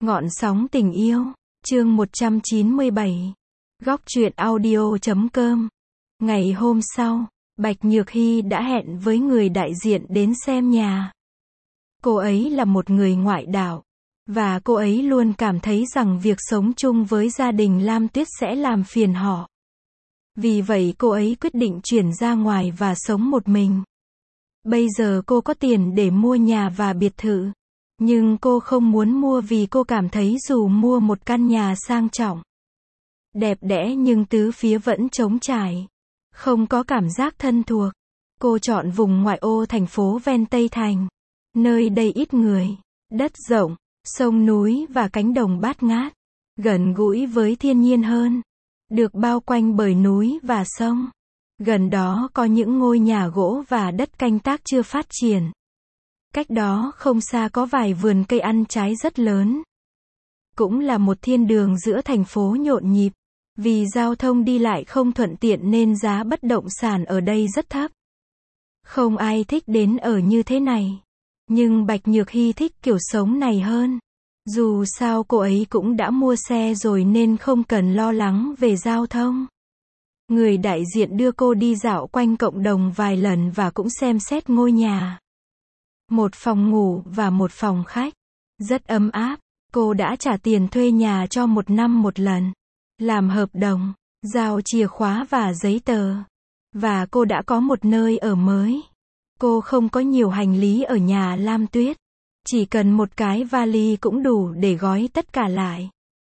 Ngọn sóng tình yêu, chương 197. Góc truyện audio.com. Ngày hôm sau, Bạch Nhược Hy đã hẹn với người đại diện đến xem nhà. Cô ấy là một người ngoại đạo, và cô ấy luôn cảm thấy rằng việc sống chung với gia đình Lam Tuyết sẽ làm phiền họ. Vì vậy cô ấy quyết định chuyển ra ngoài và sống một mình. Bây giờ cô có tiền để mua nhà và biệt thự. Nhưng cô không muốn mua vì cô cảm thấy dù mua một căn nhà sang trọng, đẹp đẽ nhưng tứ phía vẫn trống trải, không có cảm giác thân thuộc. Cô chọn vùng ngoại ô thành phố ven Tây Thành. Nơi đây ít người, đất rộng, sông núi và cánh đồng bát ngát, gần gũi với thiên nhiên hơn, được bao quanh bởi núi và sông. Gần đó có những ngôi nhà gỗ và đất canh tác chưa phát triển. Cách đó không xa có vài vườn cây ăn trái rất lớn. Cũng là một thiên đường giữa thành phố nhộn nhịp. Vì giao thông đi lại không thuận tiện nên giá bất động sản ở đây rất thấp. Không ai thích đến ở như thế này. Nhưng Bạch Nhược Hy thích kiểu sống này hơn. Dù sao cô ấy cũng đã mua xe rồi nên không cần lo lắng về giao thông. Người đại diện đưa cô đi dạo quanh cộng đồng vài lần và cũng xem xét ngôi nhà. Một phòng ngủ và một phòng khách. Rất ấm áp. Cô đã trả tiền thuê nhà cho 1 năm một lần. Làm hợp đồng, giao chìa khóa và giấy tờ. Và cô đã có một nơi ở mới. Cô không có nhiều hành lý ở nhà Lam Tuyết. Chỉ cần một cái vali cũng đủ để gói tất cả lại.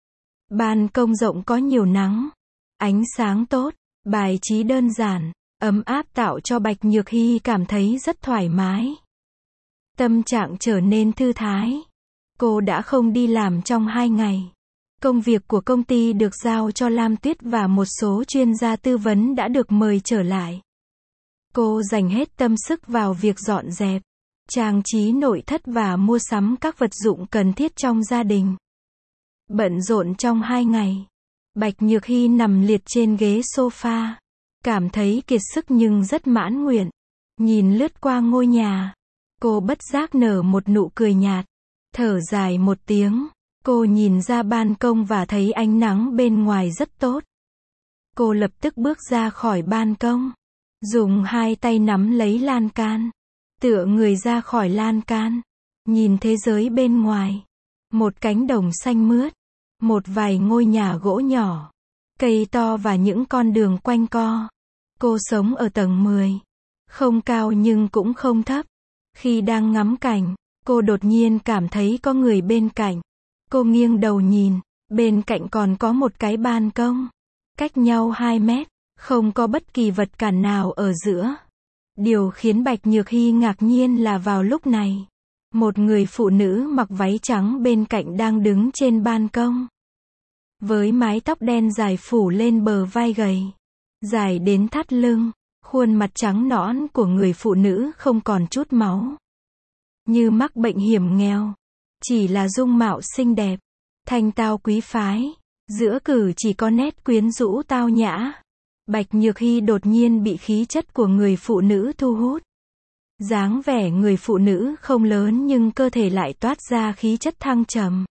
Ban công rộng có nhiều nắng. Ánh sáng tốt. Bài trí đơn giản, ấm áp tạo cho Bạch Nhược Hy cảm thấy rất thoải mái. Tâm trạng trở nên thư thái. Cô đã không đi làm trong 2 ngày. Công việc của công ty được giao cho Lam Tuyết và một số chuyên gia tư vấn đã được mời trở lại. Cô dành hết tâm sức vào việc dọn dẹp, trang trí nội thất và mua sắm các vật dụng cần thiết trong gia đình. Bận rộn trong 2 ngày. Bạch Nhược Hy nằm liệt trên ghế sofa. Cảm thấy kiệt sức nhưng rất mãn nguyện. Nhìn lướt qua ngôi nhà. Cô bất giác nở một nụ cười nhạt. Thở dài một tiếng. Cô nhìn ra ban công và thấy ánh nắng bên ngoài rất tốt. Cô lập tức bước ra khỏi ban công. Dùng 2 tay nắm lấy lan can. Tựa người ra khỏi lan can. Nhìn thế giới bên ngoài. Một cánh đồng xanh mướt. Một vài ngôi nhà gỗ nhỏ. Cây to và những con đường quanh co. Cô sống ở tầng 10. Không cao nhưng cũng không thấp. Khi đang ngắm cảnh, cô đột nhiên cảm thấy có người bên cạnh. Cô nghiêng đầu nhìn, bên cạnh còn có một cái ban công. Cách nhau 2 mét, không có bất kỳ vật cản nào ở giữa. Điều khiến Bạch Nhược Hy ngạc nhiên là vào lúc này, một người phụ nữ mặc váy trắng bên cạnh đang đứng trên ban công. Với mái tóc đen dài phủ lên bờ vai gầy, dài đến thắt lưng, khuôn mặt trắng nõn của người phụ nữ không còn chút máu. Như mắc bệnh hiểm nghèo. Chỉ là dung mạo xinh đẹp, thanh tao quý phái, giữa cử chỉ có nét quyến rũ tao nhã. Bạch Nhược Hy đột nhiên bị khí chất của người phụ nữ thu hút. Dáng vẻ người phụ nữ không lớn nhưng cơ thể lại toát ra khí chất thăng trầm.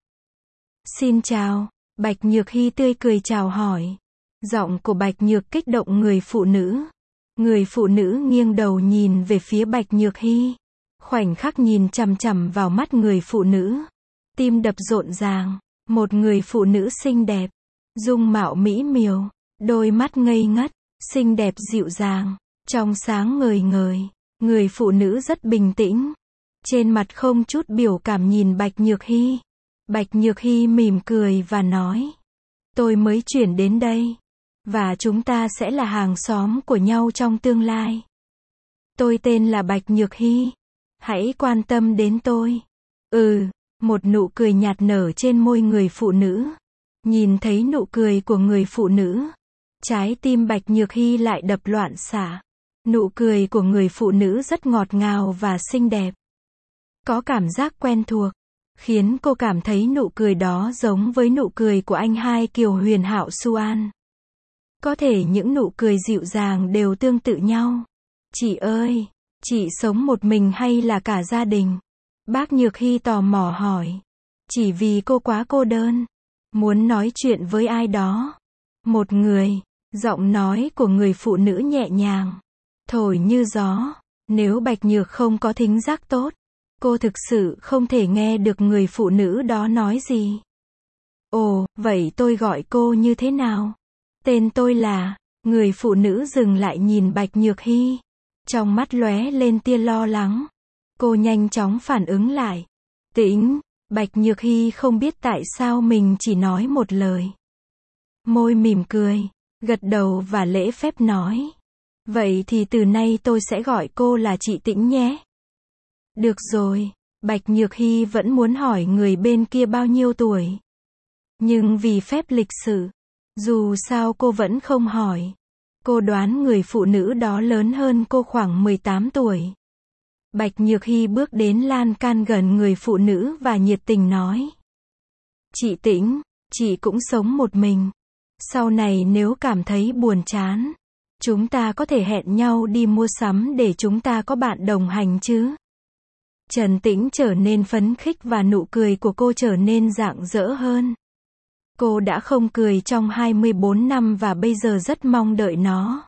Xin chào, Bạch Nhược Hy tươi cười chào hỏi. Giọng của Bạch Nhược kích động người phụ nữ. Người phụ nữ nghiêng đầu nhìn về phía Bạch Nhược Hy. Khoảnh khắc nhìn chằm chằm vào mắt người phụ nữ. Tim đập rộn ràng. Một người phụ nữ xinh đẹp. Dung mạo mỹ miều. Đôi mắt ngây ngất. Xinh đẹp dịu dàng. Trong sáng ngời ngời. Người phụ nữ rất bình tĩnh. Trên mặt không chút biểu cảm nhìn Bạch Nhược Hy. Bạch Nhược Hy mỉm cười và nói. Tôi mới chuyển đến đây. Và chúng ta sẽ là hàng xóm của nhau trong tương lai. Tôi tên là Bạch Nhược Hy. Hãy quan tâm đến tôi. Một nụ cười nhạt nở trên môi người phụ nữ. Nhìn thấy nụ cười của người phụ nữ. Trái tim Bạch Nhược Hy lại đập loạn xạ. Nụ cười của người phụ nữ rất ngọt ngào và xinh đẹp. Có cảm giác quen thuộc. Khiến cô cảm thấy nụ cười đó giống với nụ cười của anh hai Kiều Huyền Hạo Xuan. Có thể những nụ cười dịu dàng đều tương tự nhau. Chị ơi, chị sống một mình hay là cả gia đình? Bác Nhược Hy tò mò hỏi. Chỉ vì cô quá cô đơn. Muốn nói chuyện với ai đó. Một người. Giọng nói của người phụ nữ nhẹ nhàng. Thổi như gió. Nếu Bạch Nhược không có thính giác tốt, cô thực sự không thể nghe được người phụ nữ đó nói gì. Ồ, vậy tôi gọi cô như thế nào? Tên tôi là... Người phụ nữ dừng lại nhìn Bạch Nhược Hy. Trong mắt lóe lên tia lo lắng. Cô nhanh chóng phản ứng lại. Tĩnh. Bạch Nhược Hy không biết tại sao mình chỉ nói một lời. Môi mỉm cười, gật đầu và lễ phép nói. Vậy thì từ nay tôi sẽ gọi cô là chị Tĩnh nhé. Được rồi. Bạch Nhược Hy vẫn muốn hỏi người bên kia bao nhiêu tuổi. Nhưng vì phép lịch sự, dù sao cô vẫn không hỏi. Cô đoán người phụ nữ đó lớn hơn cô khoảng 18 tuổi. Bạch Nhược Hy bước đến lan can gần người phụ nữ và nhiệt tình nói. Chị Tĩnh, chị cũng sống một mình. Sau này nếu cảm thấy buồn chán, chúng ta có thể hẹn nhau đi mua sắm để chúng ta có bạn đồng hành chứ. Trần Tĩnh trở nên phấn khích và nụ cười của cô trở nên rạng rỡ hơn. Cô đã không cười trong 24 năm và bây giờ rất mong đợi nó.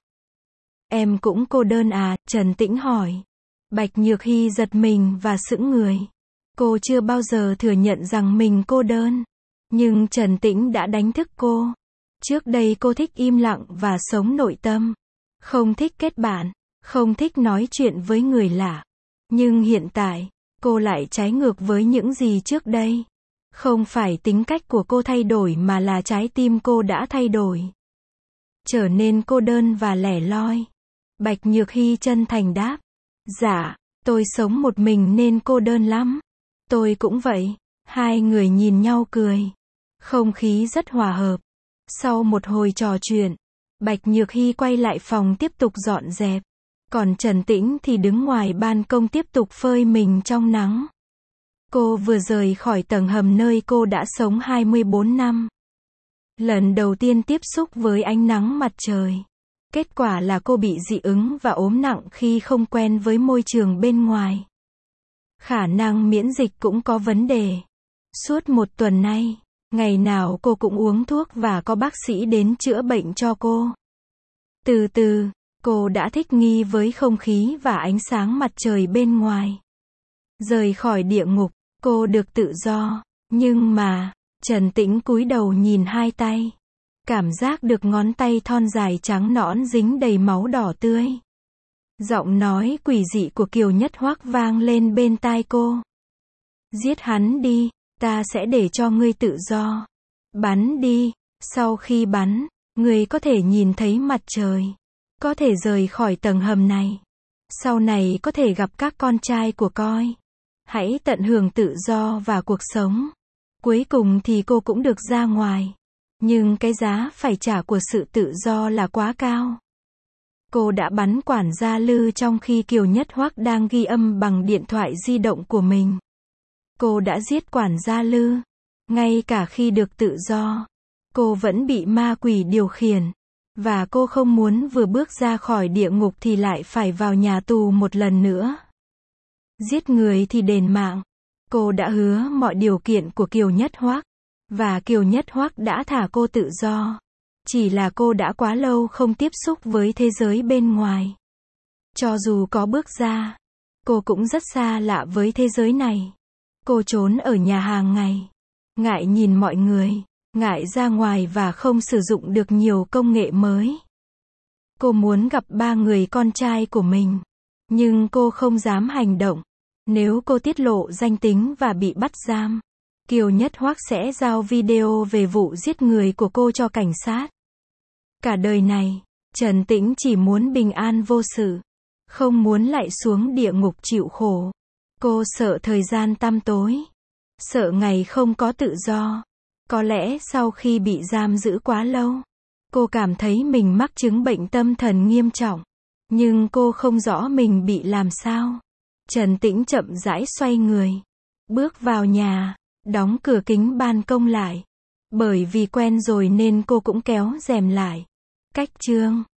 Em cũng cô đơn à? Trần Tĩnh hỏi. Bạch Nhược Hy giật mình và sững người. Cô chưa bao giờ thừa nhận rằng mình cô đơn. Nhưng Trần Tĩnh đã đánh thức cô. Trước đây cô thích im lặng và sống nội tâm. Không thích kết bạn, không thích nói chuyện với người lạ. Nhưng hiện tại, cô lại trái ngược với những gì trước đây. Không phải tính cách của cô thay đổi mà là trái tim cô đã thay đổi. Trở nên cô đơn và lẻ loi. Bạch Nhược Hy chân thành đáp. Dạ, tôi sống một mình nên cô đơn lắm. Tôi cũng vậy. Hai người nhìn nhau cười. Không khí rất hòa hợp. Sau một hồi trò chuyện, Bạch Nhược Hy quay lại phòng tiếp tục dọn dẹp. Còn Trần Tĩnh thì đứng ngoài ban công tiếp tục phơi mình trong nắng. Cô vừa rời khỏi tầng hầm nơi cô đã sống 24 năm. Lần đầu tiên tiếp xúc với ánh nắng mặt trời. Kết quả là cô bị dị ứng và ốm nặng khi không quen với môi trường bên ngoài. Khả năng miễn dịch cũng có vấn đề. Suốt một tuần nay, ngày nào cô cũng uống thuốc và có bác sĩ đến chữa bệnh cho cô. Từ từ, cô đã thích nghi với không khí và ánh sáng mặt trời bên ngoài. Rời khỏi địa ngục, cô được tự do. Nhưng mà, Trần Tĩnh cúi đầu nhìn hai tay. Cảm giác được ngón tay thon dài trắng nõn dính đầy máu đỏ tươi. Giọng nói quỷ dị của Kiều Nhất Hoắc vang lên bên tai cô. Giết hắn đi, ta sẽ để cho ngươi tự do. Bắn đi, sau khi bắn, ngươi có thể nhìn thấy mặt trời. Có thể rời khỏi tầng hầm này. Sau này có thể gặp các con trai của coi. Hãy tận hưởng tự do và cuộc sống. Cuối cùng thì cô cũng được ra ngoài. Nhưng cái giá phải trả của sự tự do là quá cao. Cô đã bắn quản gia Lư trong khi Kiều Nhất Hoắc đang ghi âm bằng điện thoại di động của mình. Cô đã giết quản gia Lư. Ngay cả khi được tự do, cô vẫn bị ma quỷ điều khiển. Và cô không muốn vừa bước ra khỏi địa ngục thì lại phải vào nhà tù một lần nữa. Giết người thì đền mạng. Cô đã hứa mọi điều kiện của Kiều Nhất Hoắc. Và Kiều Nhất Hoắc đã thả cô tự do. Chỉ là cô đã quá lâu không tiếp xúc với thế giới bên ngoài. Cho dù có bước ra, cô cũng rất xa lạ với thế giới này. Cô trốn ở nhà hàng ngày. Ngại nhìn mọi người. Ngại ra ngoài và không sử dụng được nhiều công nghệ mới. Cô muốn gặp 3 người con trai của mình. Nhưng cô không dám hành động. Nếu cô tiết lộ danh tính và bị bắt giam, Kiều Nhất Hoắc sẽ giao video về vụ giết người của cô cho cảnh sát. Cả đời này, Trần Tĩnh chỉ muốn bình an vô sự. Không muốn lại xuống địa ngục chịu khổ. Cô sợ thời gian tăm tối. Sợ ngày không có tự do. Có lẽ sau khi bị giam giữ quá lâu, cô cảm thấy mình mắc chứng bệnh tâm thần nghiêm trọng. Nhưng cô không rõ mình bị làm sao. Trần Tĩnh chậm rãi xoay người. Bước vào nhà, đóng cửa kính ban công lại. Bởi vì quen rồi nên cô cũng kéo rèm lại. Cách chương